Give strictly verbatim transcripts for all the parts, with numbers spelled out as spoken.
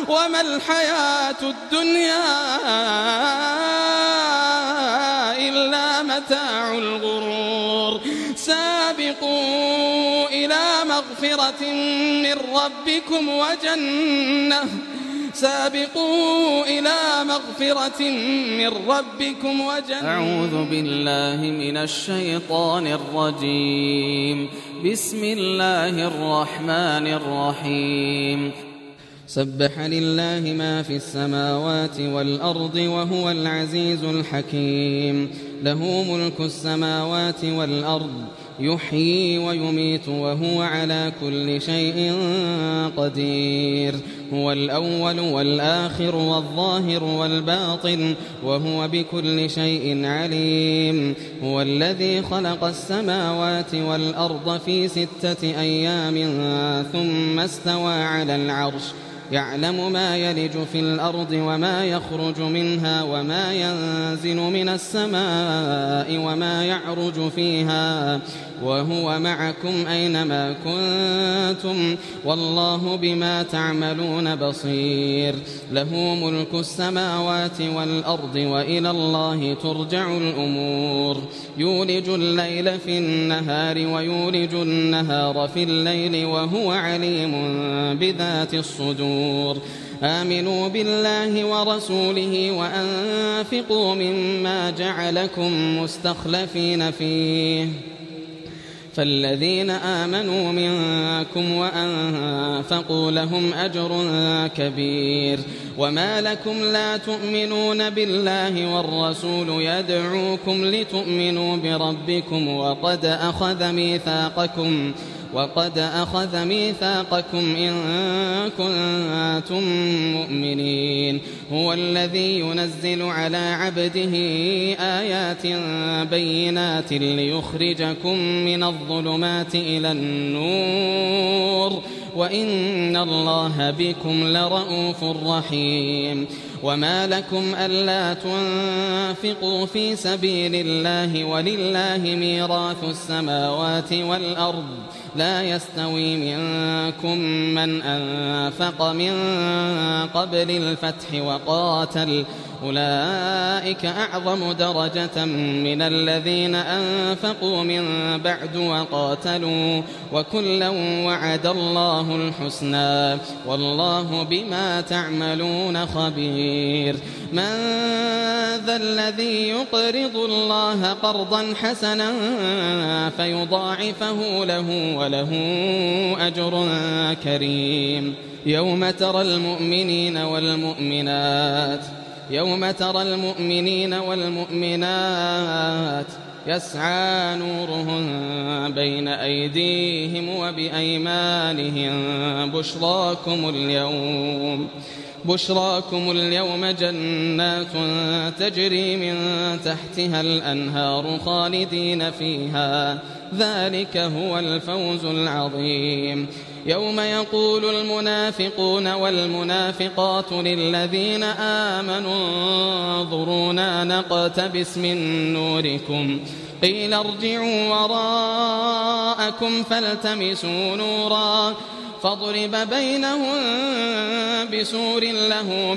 وما الحياة الدنيا إلا متاع الغرور سابقوا إلى مغفرة من ربكم وجنة سابقوا إلى مغفرة من ربكم وجنة. أعوذ بالله من الشيطان الرجيم. بسم الله الرحمن الرحيم. سبح لله ما في السماوات والأرض وهو العزيز الحكيم. له ملك السماوات والأرض يحيي ويميت وهو على كل شيء قدير. هو الأول والآخر والظاهر والباطن وهو بكل شيء عليم. هو الذي خلق السماوات والأرض في ستة أيام ثم استوى على العرش يعلم ما يلج في الأرض وما يخرج منها وما ينزل من السماء وما يعرج فيها وهو معكم أينما كنتم والله بما تعملون بصير. له ملك السماوات والأرض وإلى الله ترجع الأمور. يولج الليل في النهار ويولج النهار في الليل وهو عليم بذات الصدور. آمنوا بالله ورسوله وأنفقوا مما جعلكم مستخلفين فيه فالذين آمنوا منكم وأنفقوا لهم أجر كبير. وما لكم لا تؤمنون بالله والرسول يدعوكم لتؤمنوا بربكم وقد أخذ ميثاقكم وقد أخذ ميثاقكم إن كنتم مؤمنين. هو الذي ينزل على عبده آيات بينات ليخرجكم من الظلمات إلى النور وإن الله بكم لرءوف رحيم. وما لكم ألا تنفقوا في سبيل الله ولله ميراث السماوات والأرض لا يستوي منكم من أنفق من قبل الفتح وقاتل أولئك أعظم درجة من الذين أنفقوا من بعد وقاتلوا وكلا وعد الله الحسنى والله بما تعملون خبير. من ذا الذي يقرض الله قرضا حسنا فيضاعفه له وله أجر كريم. يوم ترى المؤمنين والمؤمنات يوم ترى المؤمنين والمؤمنات يسعى نورهم بين أيديهم وبأيمانهم بشراكم اليوم بشراكم اليوم جنات تجري من تحتها الأنهار خالدين فيها ذلك هو الفوز العظيم. يوم يقول المنافقون والمنافقات للذين آمنوا انظرونا نقتبس من نوركم قيل ارجعوا وراءكم فالتمسوا نورا فاضرب بينهم بسور له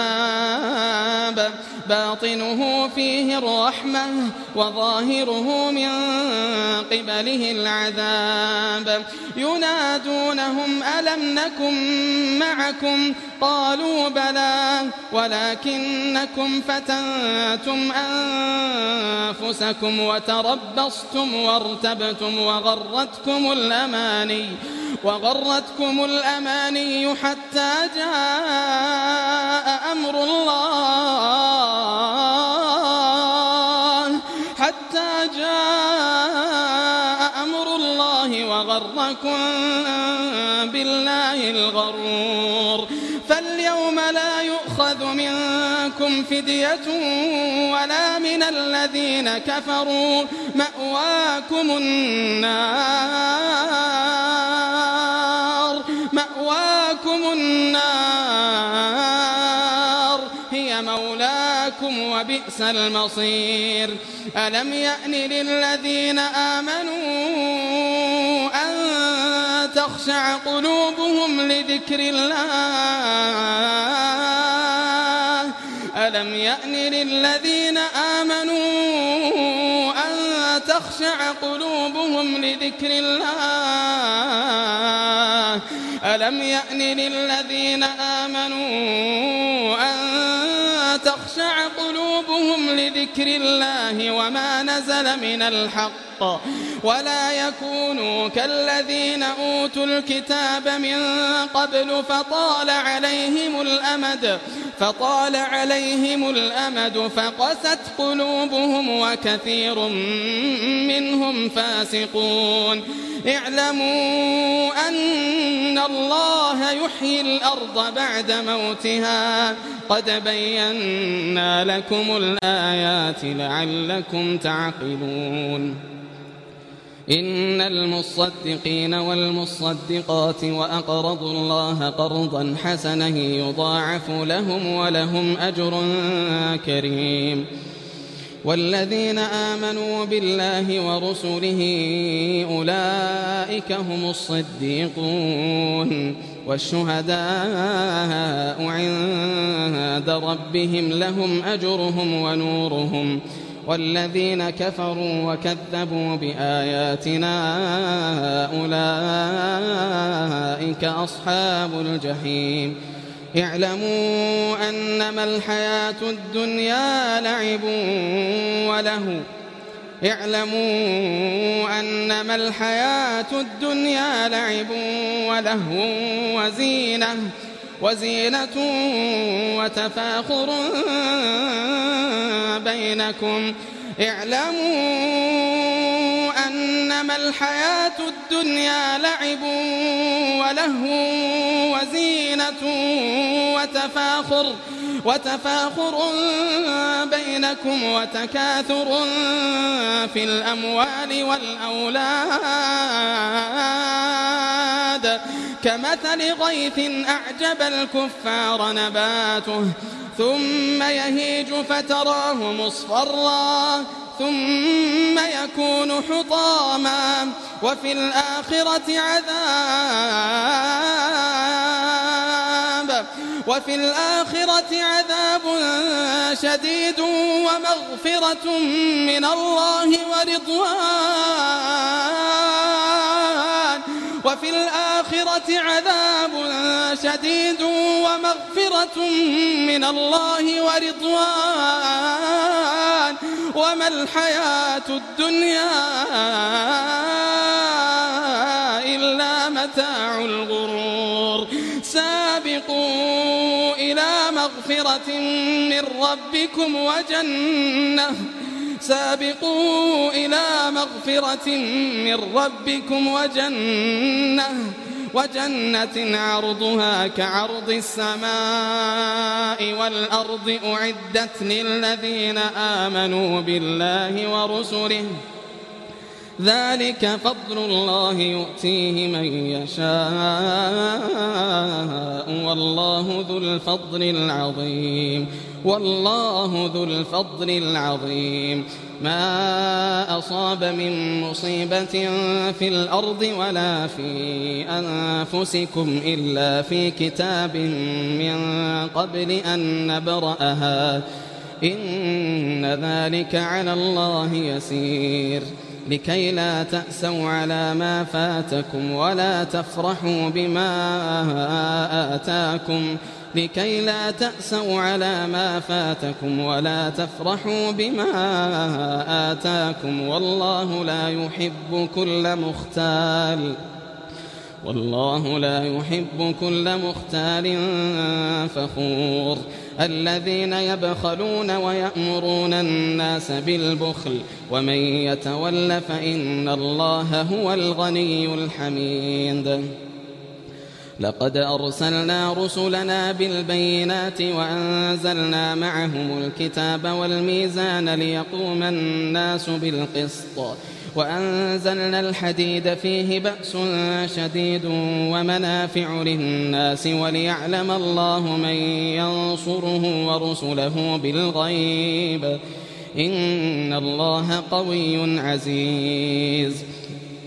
باب باطنه فيه الرحمة وظاهره من قبله العذاب ينادونهم ألم نكن معكم قالوا بلى ولكنكم فتنتم أنفسكم وتربصتم وارتبتم وغرتكم الأماني وغرتكم الأماني حتى جاء أمر الله حتى جاء أمر الله وغركم بالله الغرور. فاليوم لا يؤخذ منكم فدية ولا من الذين كفروا مأواكم النار مأواكم النار هي مولاكم وبئس المصير. ألم يأن للذين آمنوا أن تخشع قلوبهم لذكر الله ألم يأن للذين آمنوا أن تخشع قلوبهم لذكر الله ألم يأن للذين آمنوا أن تخشع قلوبهم لذكر الله وما نزل من الحق ولا يكونوا كالذين أوتوا الكتاب من قبل فطال عليهم الأمد فطال عليهم الأمد فقست قلوبهم وكثير منهم فاسقون اعلموا أن الله يحيي الأرض بعد موتها قد بينا لكم الآيات لعلكم تعقلون إن المصدقين والمصدقات وأقرضوا الله قرضا حسنا يضاعف لهم ولهم أجر كريم والذين آمنوا بالله ورسله أولئك هم الصديقون والشهداء عند ربهم لهم أجرهم ونورهم والذين كفروا وكذبوا بآياتنا أولئك أصحاب الجحيم اعلموا أنما الحياة الدنيا لعب وله اعلموا أنما الحياة الدنيا لعب وله وزينة وزينة وتفاخر بينكم اعلموا أنما الحياة الدنيا لعب وله وزينة وتفاخر وتفاخر بينكم وتكاثر في الأموال والأولاد كمثل غيث أعجب الكفار نباته ثم يهيج فتراه مصفرا ثم يكون حطاما وفي الآخرة عذاب وفي الآخرة عذاب شديد ومغفرة من الله ورضوان وفي الآخرة عذاب شديد ومغفرة من الله ورضوان وما الحياة الدنيا إلا متاع الغرور سابقوا إلى مغفرة من ربكم وجنة سابقوا إلى مغفرة من ربكم وجنة وجنة عرضها كعرض السماء والأرض أعدت للذين آمنوا بالله ورسله ذلك فضل الله يؤتيه من يشاء والله ذو الفضل العظيم والله ذو الفضل العظيم ما أصاب من مصيبة في الأرض ولا في أنفسكم إلا في كتاب من قبل أن نبرأها إن ذلك على الله يسير لكي لا تأسوا على ما فاتكم ولا تفرحوا بما آتاكم لكي لا تأسوا على ما فاتكم ولا تفرحوا بما آتاكم والله لا يحب كل مختال والله لا يحب كل مختال فخور الذين يبخلون ويأمرون الناس بالبخل ومن يتول فإن الله هو الغني الحميد لقد أرسلنا رسلنا بالبينات وأنزلنا معهم الكتاب والميزان ليقوم الناس بالقسط وأنزلنا الحديد فيه بأس شديد ومنافع للناس وليعلم الله من ينصره ورسله بالغيب إن الله قوي عزيز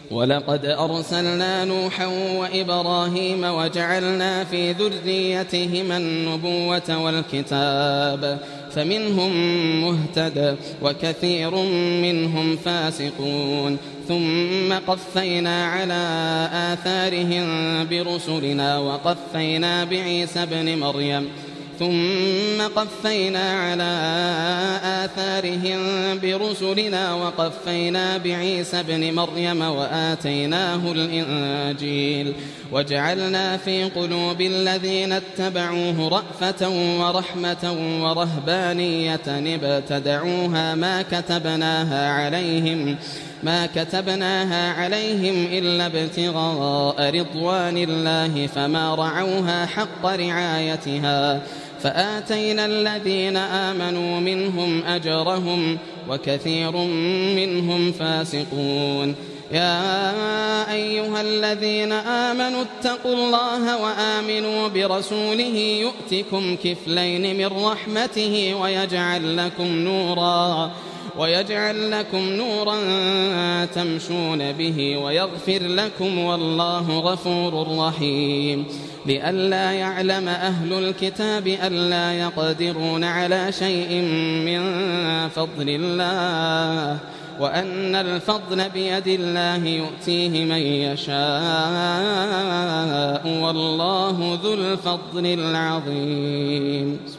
ولقد أرسلنا نوحا وإبراهيم وجعلنا في ذريتهما النبوة والكتاب فمنهم مهتد وكثير منهم فاسقون ثم قفينا على آثارهم برسلنا وقفينا بعيسى بن مريم ثم قفينا على آثارهم برسلنا وقفينا بعيسى بن مريم وآتيناه الإنجيل وجعلنا في قلوب الذين اتبعوه رأفة ورحمة ورهبانية ابتدعوها ما كتبناها عليهم ما كتبناها عليهم إلا ابتغاء رضوان الله فما رعوها حق رعايتها فآتينا الذين آمنوا منهم أجرهم وكثير منهم فاسقون يا أيها الذين آمنوا اتقوا الله وآمنوا برسوله يؤتكم كفلين من رحمته ويجعل لكم نورا ويجعل لكم نورا تمشون به ويغفر لكم والله غفور رحيم لئلا يعلم أهل الكتاب ألا يقدرون على شيء من فضل الله وأن الفضل بيد الله يؤتيه من يشاء والله ذو الفضل العظيم.